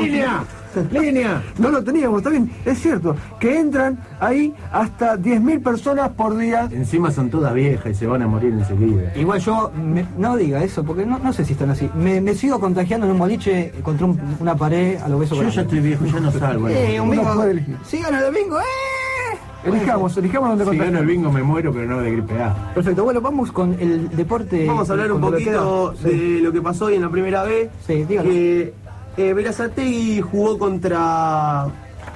Línea. No lo teníamos, está bien. Es cierto, que entran ahí hasta 10.000 personas por día. Encima son todas viejas y se van a morir enseguida. Igual yo, no diga eso, porque no sé si están así. Me sigo contagiando en un boliche contra una pared a lo beso. Yo ya estoy viejo, ya no salgo. Un bingo. Sigan el bingo, Elijamos donde si gano el bingo me muero, pero no de gripe A. Perfecto, bueno, vamos con el deporte. Vamos a hablar un poquito de lo que pasó hoy en la primera B. Sí, dígalo. Berazategui jugó contra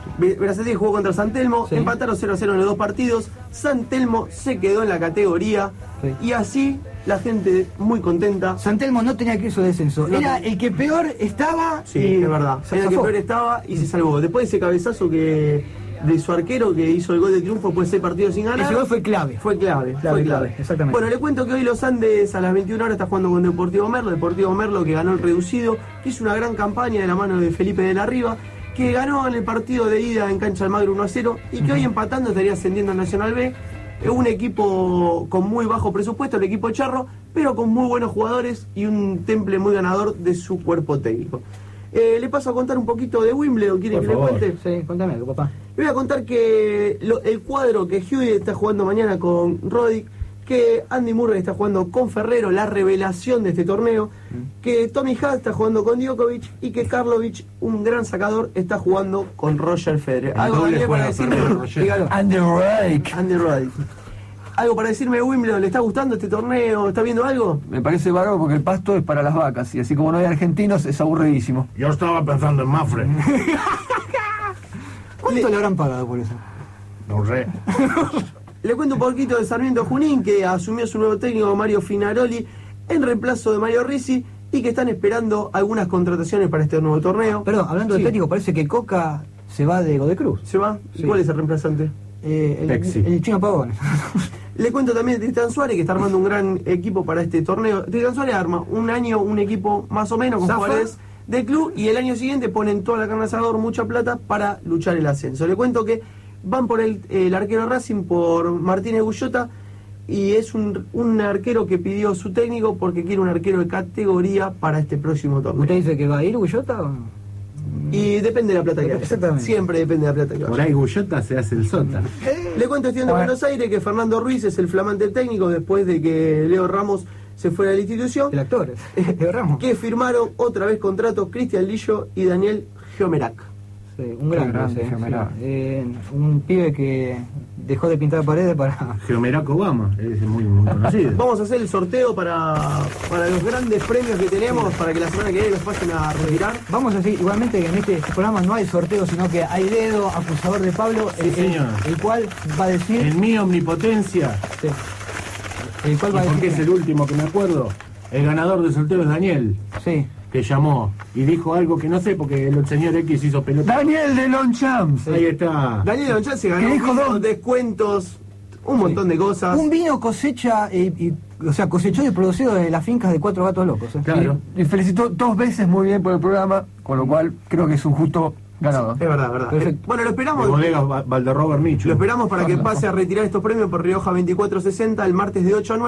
San Telmo, Sí. empataron 0-0 en los 2 partidos. San Telmo se quedó en la categoría y así la gente muy contenta. San Telmo no tenía que ir su descenso. Era el que peor estaba. Sí, es verdad. Era el que peor estaba y se salvó. Después de ese cabezazo de su arquero que hizo el gol de triunfo después de 6 partidos sin ganar. Ese gol fue clave. Fue clave. Exactamente. Bueno, le cuento que hoy los Andes a las 21 horas está jugando con Deportivo Merlo, que ganó el reducido, que hizo una gran campaña de la mano de Felipe de la Riva, que ganó en el partido de ida en Cancha Almagro 1-0 y que hoy empatando estaría ascendiendo al Nacional B. Un equipo con muy bajo presupuesto, el equipo Charro, pero con muy buenos jugadores y un temple muy ganador de su cuerpo técnico. Le paso a contar un poquito de Wimbledon, ¿quiere que le cuente? Sí, contame algo, papá. Le voy a contar que el cuadro que Hewitt está jugando mañana con Roddick, que Andy Murray está jugando con Ferrero, la revelación de este torneo, que Tommy Haas está jugando con Djokovic y que Karlovic, un gran sacador, está jugando con Roger Federer. ¿Algo para decirme? Dígalo. Andy Roddick. ¿Algo para decirme de Wimbledon? ¿Le está gustando este torneo? ¿Está viendo algo? Me parece bárbaro porque el pasto es para las vacas y así como no hay argentinos es aburridísimo. Yo estaba pensando en Mafre. ¿Cuánto le habrán pagado por eso? No sé. Le cuento un poquito de Sarmiento Junín, que asumió su nuevo técnico Mario Finaroli en reemplazo de Mario Ricci y que están esperando algunas contrataciones para este nuevo torneo. Perdón, hablando de técnico, parece que Coca se va de Godecruz. ¿Se va? Sí. ¿Cuál es el reemplazante? El Chino Pavón. Le cuento también de Tristan Suárez, que está armando un gran equipo para este torneo. Tristan Suárez arma un año un equipo más o menos con jugadores del club y el año siguiente ponen toda la carne al asador, mucha plata para luchar el ascenso. Le cuento que van por el arquero Racing, por Martínez Gullota, y es un arquero que pidió su técnico porque quiere un arquero de categoría para este próximo torneo. ¿Usted dice que va a ir Gullota o...? Y depende de la plata que haya. Exactamente. Siempre depende de la plata que haya. Por ahí Gullota se hace el sota. Le cuento, estoy en Buenos Aires, que Fernando Ruiz es el flamante técnico después de que Leo Ramos se fuera de la institución. El actor, Leo Ramos. Que firmaron otra vez contratos Cristian Lillo y Daniel Geomerac. Sí, un gran un pibe que dejó de pintar paredes para... Geomerac Obama, es muy conocido. Vamos a hacer el sorteo para los grandes premios que tenemos, para que la semana que viene los pasen a retirar. Vamos a decir, igualmente que en este programa no hay sorteo, sino que hay dedo acusador de Pablo, el cual va a decir... En mi omnipotencia. Sí. El cual va a decir... Porque es el último que me acuerdo. El ganador del sorteo es Daniel. Sí. Que llamó y dijo algo que no sé porque el señor X hizo pelota. Daniel de Longchamp. Ahí está. Daniel de Longchamp se ganó descuentos, un montón de cosas. Un vino cosecha, o sea, cosechó y producido de las fincas de Cuatro Gatos Locos. Claro. Y felicitó 2 veces muy bien por el programa, con lo cual creo que es un justo ganador. Es verdad, verdad. Perfecto. Bueno, lo esperamos. De bodegas Valderrober Micho. Lo esperamos para que pase a retirar estos premios por Rioja 2460 el martes de 8 a 9.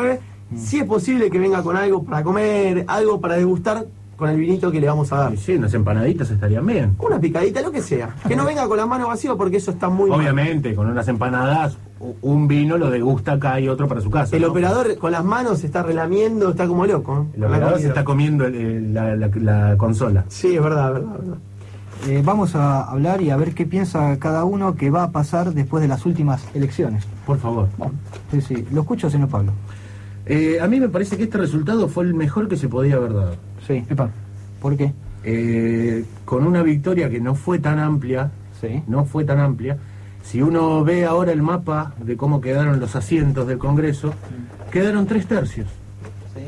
Si es posible que venga con algo para comer, algo para degustar con el vinito que le vamos a dar. Sí, unas empanaditas estarían bien. Una picadita, lo que sea. Que no venga con las manos vacías porque eso está muy Obviamente, mal. con unas empanadas, un vino lo degusta acá y otro para su casa. El ¿no? operador con las manos se está relamiendo, está como loco. El operador se está comiendo la consola. Sí, es verdad. Vamos a hablar y a ver qué piensa cada uno que va a pasar después de las últimas elecciones. Por favor. Sí. Lo escucho, señor Pablo. A mí me parece que este resultado fue el mejor que se podía haber dado. Sí. ¿Por qué? Con una victoria que no fue tan amplia. Sí. No fue tan amplia. Si uno ve ahora el mapa de cómo quedaron los asientos del Congreso, quedaron 3 tercios. Sí.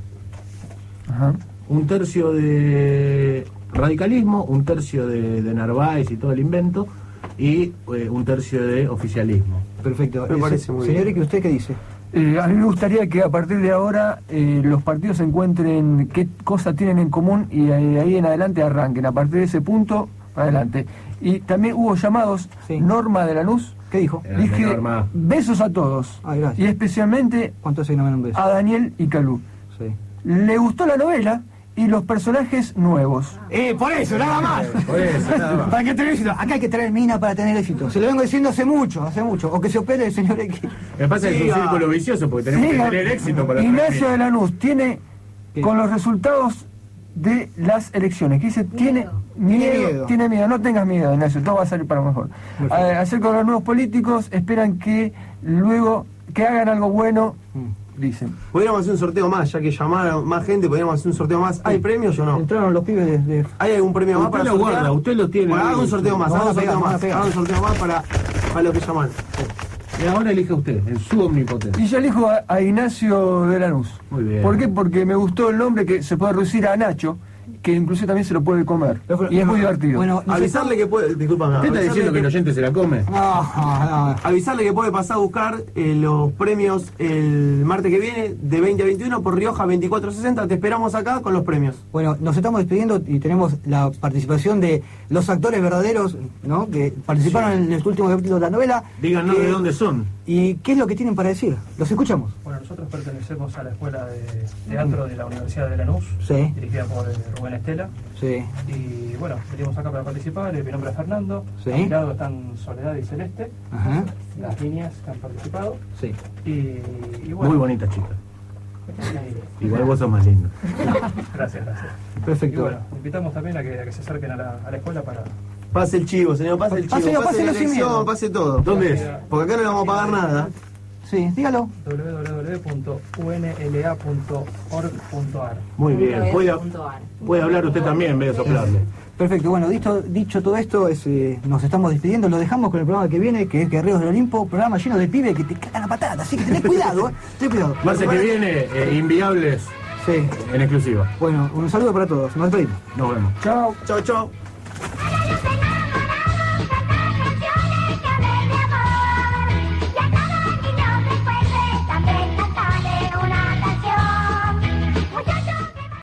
Ajá. 1/3 de radicalismo, 1/3 de Narváez y todo el invento, y 1/3 de oficialismo. Perfecto. Me parece muy señor, bien. ¿y usted qué dice? A mí me gustaría que a partir de ahora los partidos encuentren qué cosas tienen en común y ahí en adelante arranquen. A partir de ese punto, adelante. Y también hubo llamados, Norma de Lanús. ¿Qué dijo? Dije, Norma. besos a todos. Gracias. Y especialmente ¿Cuántos se nombran un beso? a Daniel y Calú. Sí. Le gustó la novela y los personajes nuevos. Por eso, nada más. Por eso, nada más. Para que tener éxito. Acá hay que traer mina para tener éxito. Se lo vengo diciendo hace mucho. O que se opere el señor X. Me pasa que es un círculo vicioso porque tenemos que tener éxito para Ignacio de Lanús tiene, con los resultados de las elecciones, que dice, tiene miedo. No tengas miedo, Ignacio, todo va a salir para mejor. Hacer con los nuevos políticos, esperan que luego, que hagan algo bueno, dicen. Podríamos hacer un sorteo más, ya que llamaron más gente, podríamos hacer un sorteo más. ¿Hay premios o no? Entraron los pibes de... ¿Hay algún premio más para lo sortear? guarda, usted lo tiene. Bueno, haga un sorteo más, haga un sorteo más para lo que llaman. Y ahora elija usted, en su omnipotencia. Y yo elijo a Ignacio de Lanús. Muy bien. ¿Por qué? Porque me gustó el nombre, que se puede reducir a Nacho, que inclusive también se lo puede comer. Y es muy divertido. Bueno, avisarle que puede... Disculpame. ¿Usted está diciendo que el oyente se la come? No. Avisarle que puede pasar a buscar los premios el martes que viene de 20 a 21 por Rioja 2460. Te esperamos acá con los premios. Bueno, nos estamos despidiendo y tenemos la participación de los actores verdaderos, ¿no? Que participaron en el último capítulo de la novela. Díganos de dónde son. ¿Y qué es lo que tienen para decir? Los escuchamos. Bueno, nosotros pertenecemos a la Escuela de Teatro de la Universidad de Lanús, Sí. dirigida por Rubén Estela. Sí. Y bueno, venimos acá para participar. Mi nombre es Fernando. Sí. A mi lado están Soledad y Celeste, Ajá. las niñas que han participado. Sí. Y bueno. Muy bonita chica. Igual vos sos más lindo. Gracias. Perfecto. Y bueno, invitamos también a que se acerquen a la escuela para... Pase el chivo, señor, pase el chivo. Páselo, pase la páselo sin miedo. elección, pase todo. ¿Dónde es? Porque acá no le vamos a pagar nada. Sí, dígalo. www.unla.org.ar. Muy bien. Puede hablar usted también en vez de soplarle. Perfecto, bueno, dicho todo esto, nos estamos despidiendo, lo dejamos con el programa que viene, que es Guerreros del Olimpo, programa lleno de pibes que te cagan a patada, así que tenés cuidado, ten cuidado. Martes que viene, Inviables Sí. en exclusiva. Bueno, un saludo para todos, nos despedimos. Nos vemos. Chao. Chau.